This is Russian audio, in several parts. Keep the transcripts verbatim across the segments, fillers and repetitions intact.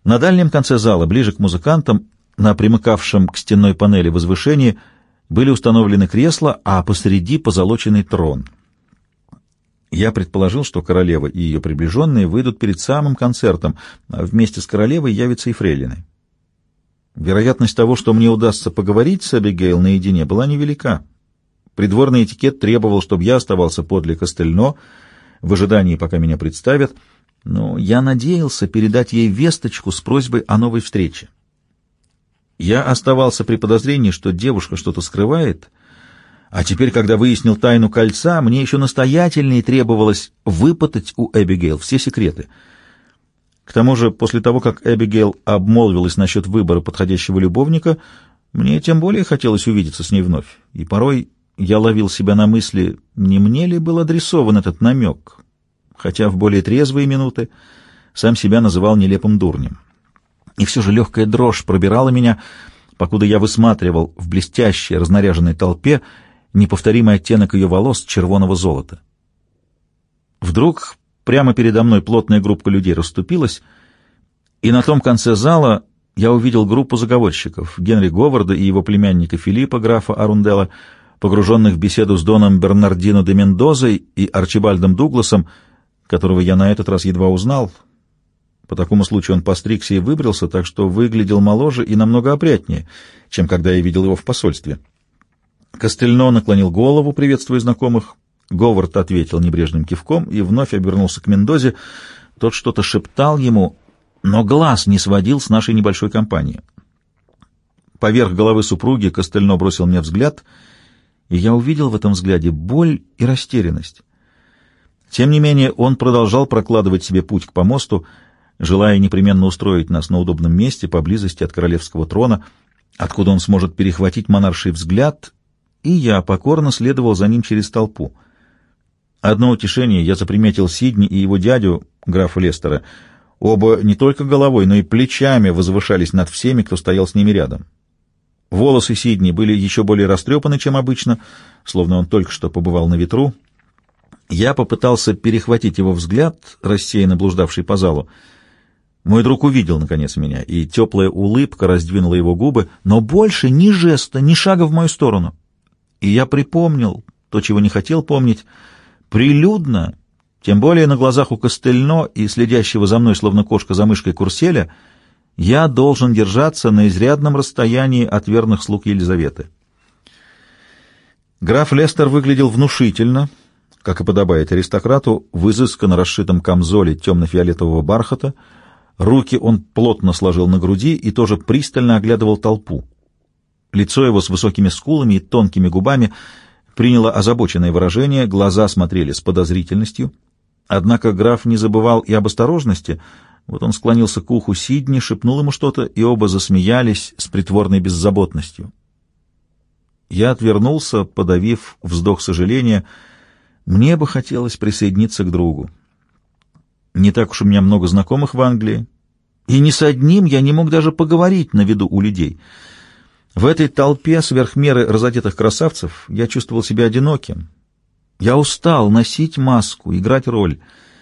На дальнем конце зала, ближе к музыкантам, на примыкавшем к стенной панели возвышении, были установлены кресла, а посреди позолоченный трон. Я предположил, что королева и ее приближенные выйдут перед самым концертом, а вместе с королевой явятся и фрейлины. Вероятность того, что мне удастся поговорить с Эбигейл наедине, была невелика. Придворный этикет требовал, чтобы я оставался подле Кастельно, в ожидании, пока меня представят, но я надеялся передать ей весточку с просьбой о новой встрече. Я оставался при подозрении, что девушка что-то скрывает, а теперь, когда выяснил тайну кольца, мне еще настоятельнее требовалось выпытать у Эбигейл все секреты. К тому же, после того, как Эбигейл обмолвилась насчет выбора подходящего любовника, мне тем более хотелось увидеться с ней вновь, и порой я ловил себя на мысли, не мне ли был адресован этот намек, хотя в более трезвые минуты сам себя называл нелепым дурнем. И все же легкая дрожь пробирала меня, покуда я высматривал в блестящей разнаряженной толпе неповторимый оттенок ее волос червоного золота. Вдруг прямо передо мной плотная группа людей расступилась, и на том конце зала я увидел группу заговорщиков, Генри Говарда и его племянника Филиппа, графа Арунделла, погруженных в беседу с доном Бернардино де Мендозой и Арчибальдом Дугласом, которого я на этот раз едва узнал. По такому случаю он постригся и выбрился, так что выглядел моложе и намного опрятнее, чем когда я видел его в посольстве. Кастельно наклонил голову, приветствуя знакомых. Говард ответил небрежным кивком и вновь обернулся к Мендозе. Тот что-то шептал ему, но глаз не сводил с нашей небольшой компании. Поверх головы супруги Кастельно бросил мне взгляд, и я увидел в этом взгляде боль и растерянность. Тем не менее, он продолжал прокладывать себе путь к помосту, желая непременно устроить нас на удобном месте поблизости от королевского трона, откуда он сможет перехватить монарший взгляд, и я покорно следовал за ним через толпу. Одно утешение: я заприметил Сидни и его дядю, графа Лестера. Оба не только головой, но и плечами возвышались над всеми, кто стоял с ними рядом. Волосы Сидни были еще более растрепаны, чем обычно, словно он только что побывал на ветру. Я попытался перехватить его взгляд, рассеянно блуждавший по залу. Мой друг увидел, наконец, меня, и теплая улыбка раздвинула его губы, но больше ни жеста, ни шага в мою сторону. И я припомнил то, чего не хотел помнить, прилюдно, тем более на глазах у Кастельно и следящего за мной, словно кошка за мышкой, Курселя, я должен держаться на изрядном расстоянии от верных слуг Елизаветы. Граф Лестер выглядел внушительно, как и подобает аристократу, в изысканно расшитом камзоле темно-фиолетового бархата. Руки он плотно сложил на груди и тоже пристально оглядывал толпу. Лицо его с высокими скулами и тонкими губами приняло озабоченное выражение, глаза смотрели с подозрительностью. Однако граф не забывал и об осторожности. Вот он склонился к уху Сидни, шепнул ему что-то, и оба засмеялись с притворной беззаботностью. Я отвернулся, подавив вздох сожаления. Мне бы хотелось присоединиться к другу. Не так уж у меня много знакомых в Англии, и ни с одним я не мог даже поговорить на виду у людей. В этой толпе сверх меры разодетых красавцев я чувствовал себя одиноким. Я устал носить маску, играть роль.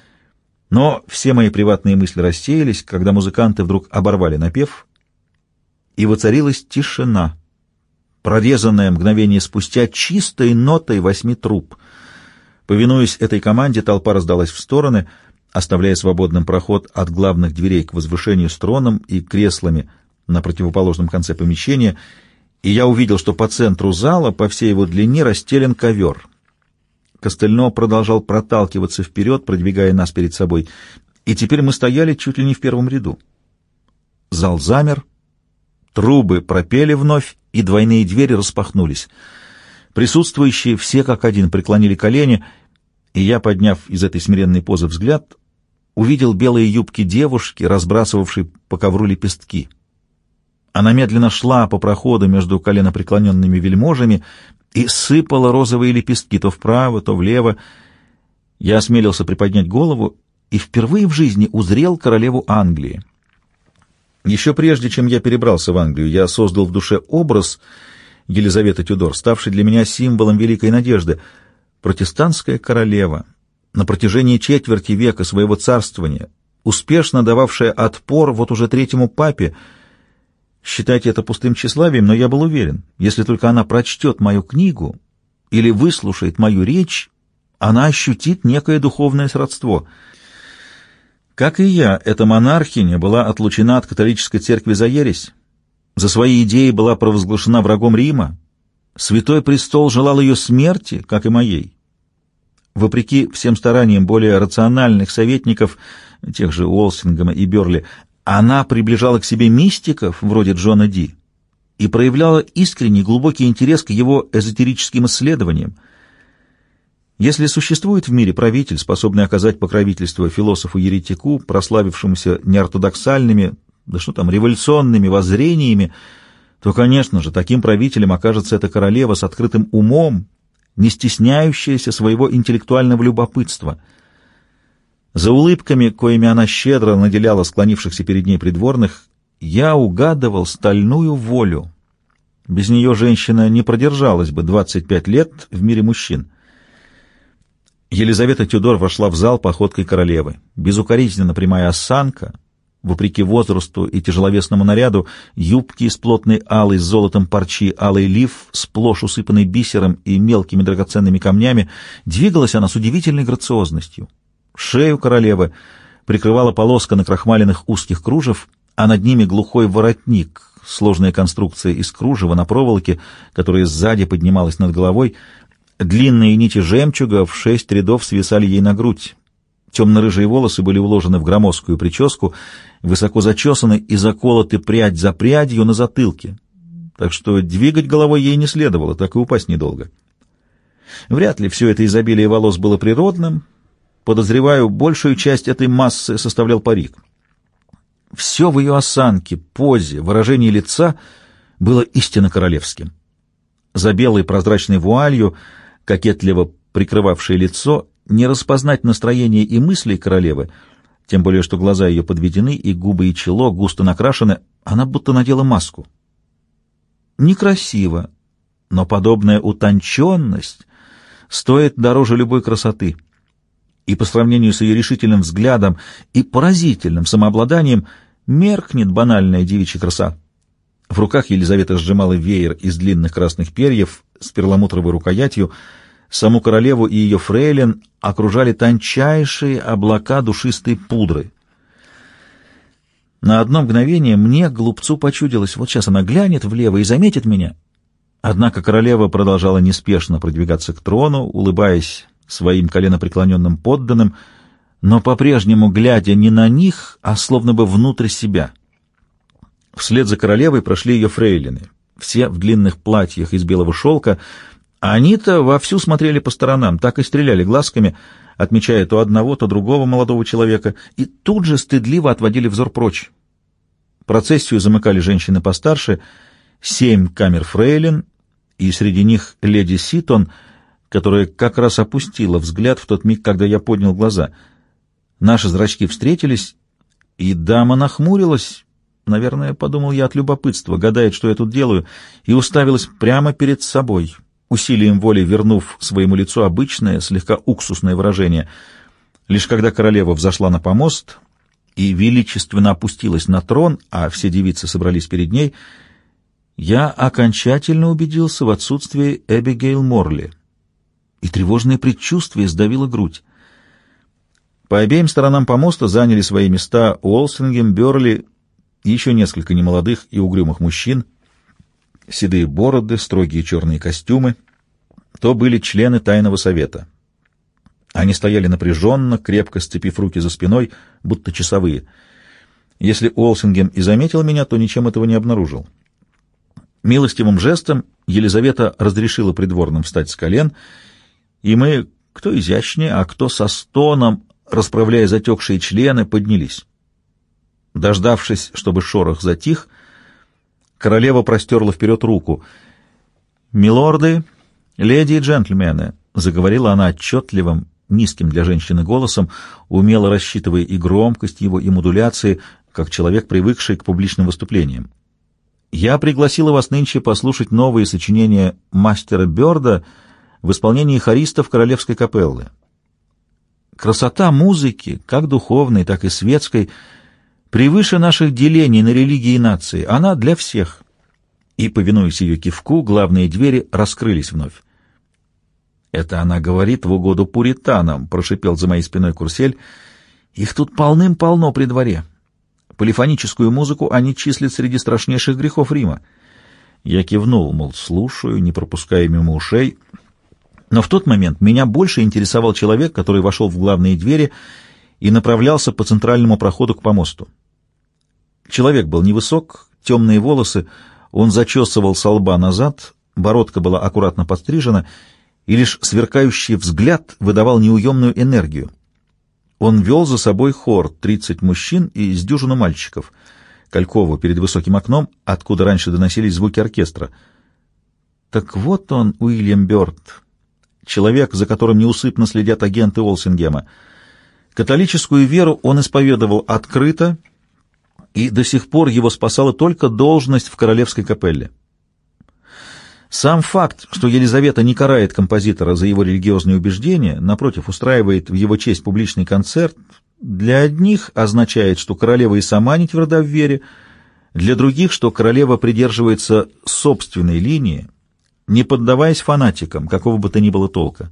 Но все мои приватные мысли рассеялись, когда музыканты вдруг оборвали напев, и воцарилась тишина, прорезанная мгновение спустя чистой нотой восьми труб. Повинуясь этой команде, толпа раздалась в стороны, оставляя свободным проход от главных дверей к возвышению с троном и креслами на противоположном конце помещения, и я увидел, что по центру зала, по всей его длине, расстелен ковер. Кастельно продолжал проталкиваться вперед, продвигая нас перед собой, и теперь мы стояли чуть ли не в первом ряду. Зал замер, трубы пропели вновь, и двойные двери распахнулись. Присутствующие все как один преклонили колени, и я, подняв из этой смиренной позы взгляд, увидел белые юбки девушки, разбрасывавшей по ковру лепестки. Она медленно шла по проходу между коленопреклоненными вельможами и сыпала розовые лепестки то вправо, то влево. Я осмелился приподнять голову и впервые в жизни узрел королеву Англии. Еще прежде, чем я перебрался в Англию, я создал в душе образ Елизаветы Тюдор, ставший для меня символом великой надежды. Протестантская королева, на протяжении четверти века своего царствования, успешно дававшая отпор вот уже третьему папе. Считайте это пустым тщеславием, но я был уверен, если только она прочтет мою книгу или выслушает мою речь, она ощутит некое духовное сродство. Как и я, эта монархиня была отлучена от католической церкви за ересь, за свои идеи была провозглашена врагом Рима, Святой Престол желал ее смерти, как и моей. Вопреки всем стараниям более рациональных советников, тех же Уолсингема и Бёрли, она приближала к себе мистиков, вроде Джона Ди, и проявляла искренний глубокий интерес к его эзотерическим исследованиям. Если существует в мире правитель, способный оказать покровительство философу-еретику, прославившемуся неортодоксальными, да что там, революционными воззрениями, то, конечно же, таким правителем окажется эта королева с открытым умом, не стесняющаяся своего интеллектуального любопытства. За улыбками, коими она щедро наделяла склонившихся перед ней придворных, я угадывал стальную волю. Без нее женщина не продержалась бы двадцать пять лет в мире мужчин. Елизавета Тюдор вошла в зал походкой королевы. Безукоризненно прямая осанка, вопреки возрасту и тяжеловесному наряду, юбки из плотной алой с золотом парчи, алый лиф, сплошь усыпанный бисером и мелкими драгоценными камнями, двигалась она с удивительной грациозностью. Шею королевы прикрывала полоска накрахмаленных узких кружев, а над ними глухой воротник, сложная конструкция из кружева на проволоке, которая сзади поднималась над головой. Длинные нити жемчуга в шесть рядов свисали ей на грудь. Темно-рыжие волосы были уложены в громоздкую прическу, высоко зачесаны и заколоты прядь за прядью на затылке, так что двигать головой ей не следовало, так и упасть недолго. Вряд ли все это изобилие волос было природным. Подозреваю, большую часть этой массы составлял парик. Все в ее осанке, позе, выражении лица было истинно королевским. За белой прозрачной вуалью, кокетливо прикрывавшей лицо, не распознать настроение и мысли королевы, тем более что глаза ее подведены и губы и чело густо накрашены, она будто надела маску. Некрасиво, но подобная утонченность стоит дороже любой красоты. И по сравнению с ее решительным взглядом и поразительным самообладанием меркнет банальная девичья краса. В руках Елизавета сжимала веер из длинных красных перьев с перламутровой рукоятью. Саму королеву и ее фрейлин окружали тончайшие облака душистой пудры. На одно мгновение мне, глупцу, почудилось, вот сейчас она глянет влево и заметит меня. Однако королева продолжала неспешно продвигаться к трону, улыбаясь своим коленопреклоненным подданным, но по-прежнему глядя не на них, а словно бы внутрь себя. Вслед за королевой прошли ее фрейлины, все в длинных платьях из белого шелка. Они-то вовсю смотрели по сторонам, так и стреляли глазками, отмечая то одного, то другого молодого человека, и тут же стыдливо отводили взор прочь. Процессию замыкали женщины постарше, семь камер фрейлин, и среди них леди Ситон, которая как раз опустила взгляд в тот миг, когда я поднял глаза. Наши зрачки встретились, и дама нахмурилась, наверное, подумал я от любопытства, гадает, что я тут делаю, и уставилась прямо перед собой, усилием воли вернув своему лицу обычное, слегка уксусное выражение. Лишь когда королева взошла на помост и величественно опустилась на трон, а все девицы собрались перед ней, я окончательно убедился в отсутствии Эбигейл Морли, и тревожное предчувствие сдавило грудь. По обеим сторонам помоста заняли свои места Уолсингем, Бёрли и еще несколько немолодых и угрюмых мужчин. Седые бороды, строгие черные костюмы — то были члены тайного совета. Они стояли напряженно, крепко сцепив руки за спиной, будто часовые. Если Уолсингем и заметил меня, то ничем этого не обнаружил. Милостивым жестом Елизавета разрешила придворным встать с колен, и мы, кто изящнее, а кто со стоном, расправляя затекшие члены, поднялись. Дождавшись, чтобы шорох затих, королева простерла вперед руку. «Милорды, леди и джентльмены», — заговорила она отчетливым, низким для женщины голосом, умело рассчитывая и громкость его, и модуляции, как человек, привыкший к публичным выступлениям. «Я пригласила вас нынче послушать новые сочинения мастера Бёрда в исполнении хористов Королевской капеллы. Красота музыки, как духовной, так и светской, превыше наших делений на религии и нации. Она для всех. И, повинуясь ее кивку, главные двери раскрылись вновь. «Это она говорит в угоду пуританам», — прошипел за моей спиной Курсель. «Их тут полным-полно при дворе. Полифоническую музыку они числят среди страшнейших грехов Рима». Я кивнул, мол, слушаю, не пропуская мимо ушей. Но в тот момент меня больше интересовал человек, который вошел в главные двери и направлялся по центральному проходу к помосту. Человек был невысок, темные волосы, он зачесывал со лба назад, бородка была аккуратно подстрижена, и лишь сверкающий взгляд выдавал неуемную энергию. Он вел за собой хор, тридцать мужчин и с дюжину мальчиков, Калькову перед высоким окном, откуда раньше доносились звуки оркестра. Так вот он, Уильям Бёрд, человек, за которым неусыпно следят агенты Уолсингема. Католическую веру он исповедовал открыто, и до сих пор его спасала только должность в королевской капелле. Сам факт, что Елизавета не карает композитора за его религиозные убеждения, напротив, устраивает в его честь публичный концерт, для одних означает, что королева и сама не тверда в вере, для других, что королева придерживается собственной линии, не поддаваясь фанатикам, какого бы то ни было толка.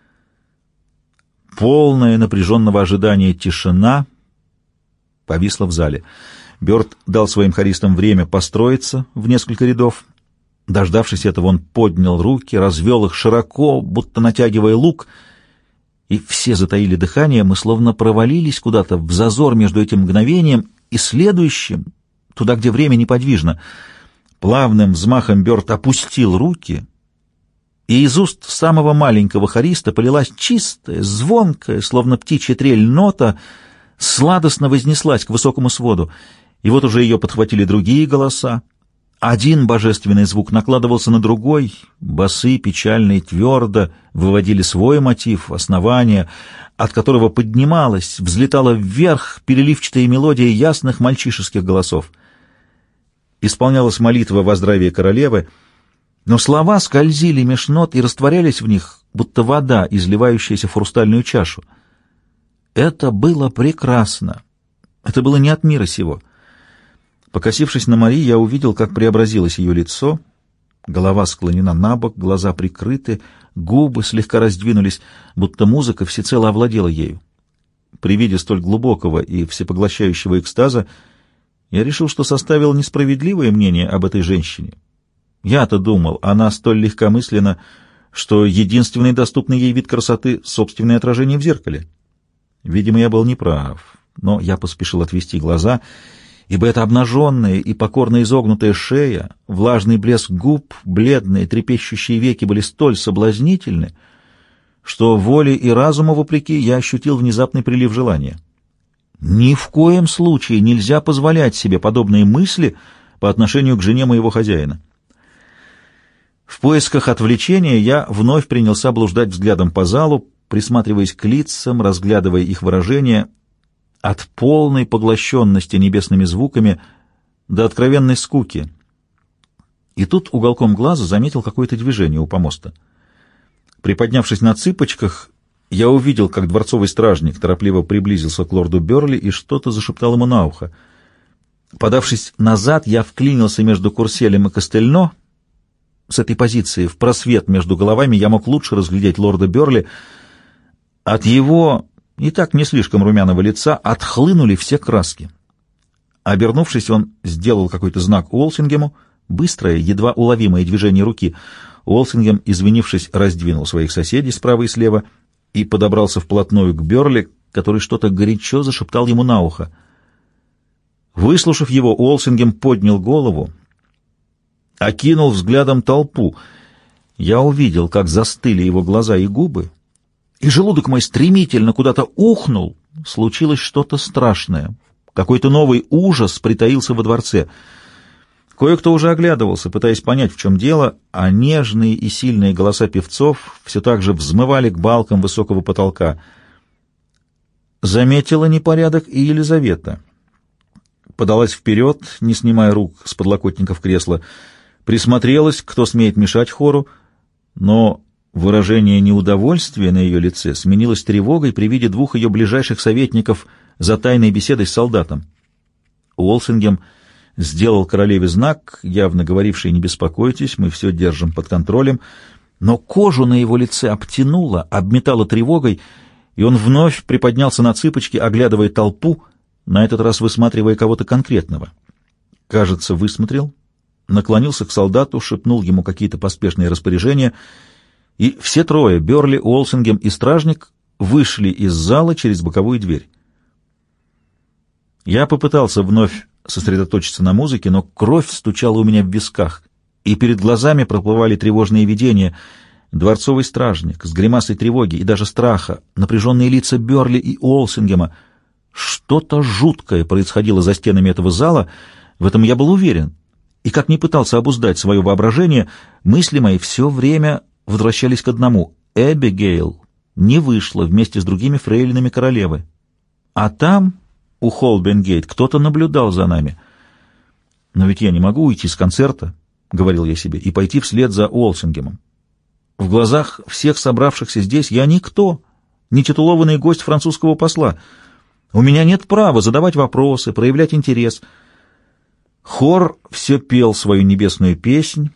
Полная напряженного ожидания тишина повисла в зале. Бёрд дал своим хористам время построиться в несколько рядов. Дождавшись этого, он поднял руки, развел их широко, будто натягивая лук, и все затаили дыхание. Мы словно провалились куда-то в зазор между этим мгновением и следующим, туда, где время неподвижно. Плавным взмахом Бёрд опустил руки, и из уст самого маленького хориста полилась чистая, звонкая, словно птичья трель нота, сладостно вознеслась к высокому своду, и вот уже ее подхватили другие голоса. Один божественный звук накладывался на другой, басы, печально и твердо, выводили свой мотив, основание, от которого поднималась, взлетала вверх переливчатая мелодия ясных мальчишеских голосов. Исполнялась молитва во здравие королевы, но слова скользили меж нот и растворялись в них, будто вода, изливающаяся в хрустальную чашу. Это было прекрасно. Это было не от мира сего. Покосившись на Мари, я увидел, как преобразилось ее лицо. Голова склонена на бок, глаза прикрыты, губы слегка раздвинулись, будто музыка всецело овладела ею. При виде столь глубокого и всепоглощающего экстаза я решил, что составил несправедливое мнение об этой женщине. Я-то думал, она столь легкомысленна, что единственный доступный ей вид красоты — собственное отражение в зеркале. Видимо, я был неправ, но я поспешил отвести глаза, ибо эта обнаженная и покорно изогнутая шея, влажный блеск губ, бледные трепещущие веки были столь соблазнительны, что воле и разуму вопреки я ощутил внезапный прилив желания. Ни в коем случае нельзя позволять себе подобные мысли по отношению к жене моего хозяина. В поисках отвлечения я вновь принялся блуждать взглядом по залу, присматриваясь к лицам, разглядывая их выражения, от полной поглощенности небесными звуками до откровенной скуки. И тут уголком глаза заметил какое-то движение у помоста. Приподнявшись на цыпочках, я увидел, как дворцовый стражник торопливо приблизился к лорду Бёрли и что-то зашептал ему на ухо. Подавшись назад, я вклинился между Курселем и Костельно. С этой позиции в просвет между головами я мог лучше разглядеть лорда Бёрли. От его и так не слишком румяного лица отхлынули все краски. Обернувшись, он сделал какой-то знак Уолсингему, быстрое, едва уловимое движение руки. Уолсингем, извинившись, раздвинул своих соседей справа и слева и подобрался вплотную к Бёрли, который что-то горячо зашептал ему на ухо. Выслушав его, Уолсингем поднял голову, окинул взглядом толпу. Я увидел, как застыли его глаза и губы, и желудок мой стремительно куда-то ухнул. Случилось что-то страшное. Какой-то новый ужас притаился во дворце. Кое-кто уже оглядывался, пытаясь понять, в чем дело, а нежные и сильные голоса певцов все так же взмывали к балкам высокого потолка. Заметила непорядок и Елизавета. Подалась вперед, не снимая рук с подлокотников кресла, присмотрелась, кто смеет мешать хору, но Выражение неудовольствия на ее лице сменилось тревогой при виде двух ее ближайших советников за тайной беседой с солдатом. Уолсингем сделал королеве знак, явно говоривший: «Не беспокойтесь, мы все держим под контролем», но кожу на его лице обтянуло, обметало тревогой, и он вновь приподнялся на цыпочки, оглядывая толпу, на этот раз высматривая кого-то конкретного. Кажется, высмотрел, наклонился к солдату, шепнул ему какие-то поспешные распоряжения, и все трое, Бёрли, Уолсингем и стражник, вышли из зала через боковую дверь. Я попытался вновь сосредоточиться на музыке, но кровь стучала у меня в висках, и перед глазами проплывали тревожные видения. Дворцовый стражник с гримасой тревоги и даже страха, напряженные лица Бёрли и Уолсингема. Что-то жуткое происходило за стенами этого зала, в этом я был уверен. И как ни пытался обуздать свое воображение, мысли мои все время возвращались к одному: Эбигейл не вышла вместе с другими фрейлинами королевы. А там, у Холбен-Гейт, кто-то наблюдал за нами. «Но ведь я не могу уйти с концерта», — говорил я себе, — «и пойти вслед за Уолсингемом. В глазах всех собравшихся здесь я никто, не титулованный гость французского посла. У меня нет права задавать вопросы, проявлять интерес». Хор все пел свою небесную песнь,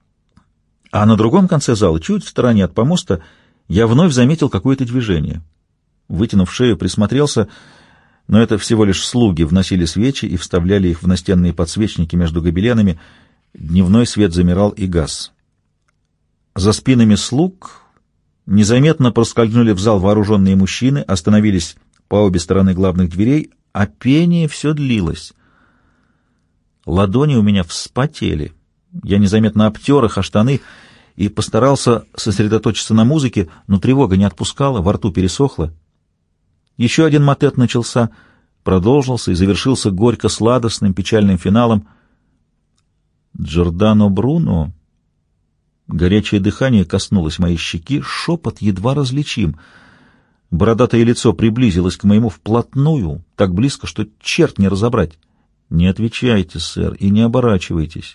а на другом конце зала, чуть в стороне от помоста, я вновь заметил какое-то движение. Вытянув шею, присмотрелся, но это всего лишь слуги вносили свечи и вставляли их в настенные подсвечники между гобеленами. Дневной свет замирал и гас. За спинами слуг незаметно проскользнули в зал вооруженные мужчины, остановились по обе стороны главных дверей, а пение все длилось. Ладони у меня вспотели. Я незаметно обтер их о штаны и постарался сосредоточиться на музыке, но тревога не отпускала, во рту пересохло. Еще один мотет начался, продолжился и завершился горько-сладостным печальным финалом. Джордано Бруно. Горячее дыхание коснулось моей щеки, шепот едва различим. Бородатое лицо приблизилось к моему вплотную, так близко, что черт не разобрать. «Не отвечайте, сэр, и не оборачивайтесь.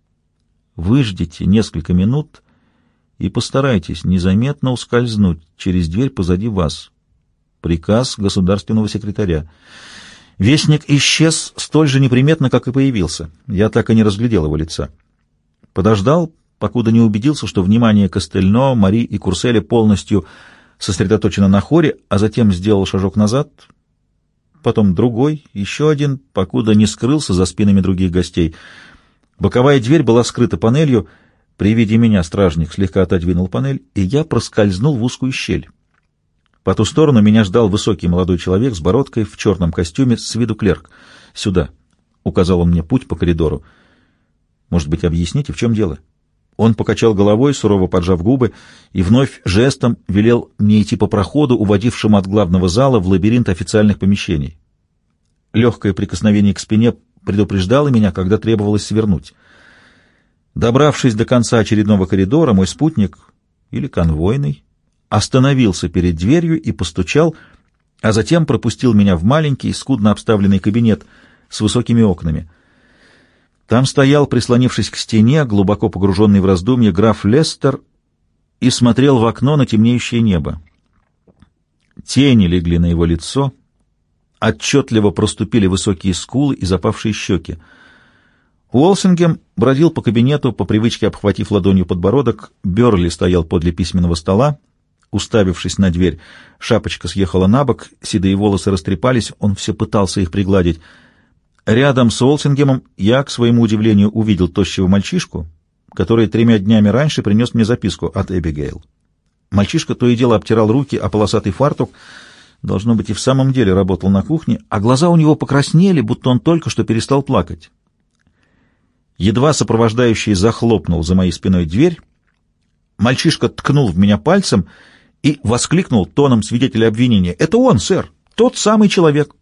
Выждите несколько минут и постарайтесь незаметно ускользнуть через дверь позади вас. Приказ государственного секретаря». Вестник исчез столь же неприметно, как и появился. Я так и не разглядел его лица. Подождал, покуда не убедился, что внимание Костельно, Мари и Курселя полностью сосредоточено на хоре, а затем сделал шажок назад, потом другой, еще один, покуда не скрылся за спинами других гостей. Боковая дверь была скрыта панелью. При виде меня стражник слегка отодвинул панель, и я проскользнул в узкую щель. По ту сторону меня ждал высокий молодой человек с бородкой в черном костюме, с виду клерк. «Сюда», — указал он мне путь по коридору. «Может быть, объясните, в чем дело?» Он покачал головой, сурово поджав губы, и вновь жестом велел мне идти по проходу, уводившему от главного зала в лабиринт официальных помещений. Легкое прикосновение к спине предупреждало меня, когда требовалось свернуть. Добравшись до конца очередного коридора, мой спутник, или конвойный, остановился перед дверью и постучал, а затем пропустил меня в маленький, скудно обставленный кабинет с высокими окнами. Там стоял, прислонившись к стене, глубоко погруженный в раздумья, граф Лестер и смотрел в окно на темнеющее небо. Тени легли на его лицо, отчетливо проступили высокие скулы и запавшие щеки. Уолсингем бродил по кабинету, по привычке обхватив ладонью подбородок. Бёрли стоял подле письменного стола, уставившись на дверь. Шапочка съехала на бок, седые волосы растрепались, он все пытался их пригладить. Рядом с Уолсингемом я, к своему удивлению, увидел тощего мальчишку, который тремя днями раньше принес мне записку от Эбигейл. Мальчишка то и дело обтирал руки о полосатый фартук, должно быть, и в самом деле работал на кухне, а глаза у него покраснели, будто он только что перестал плакать. Едва сопровождающий захлопнул за моей спиной дверь, мальчишка ткнул в меня пальцем и воскликнул тоном свидетеля обвинения: «Это он, сэр, тот самый человек!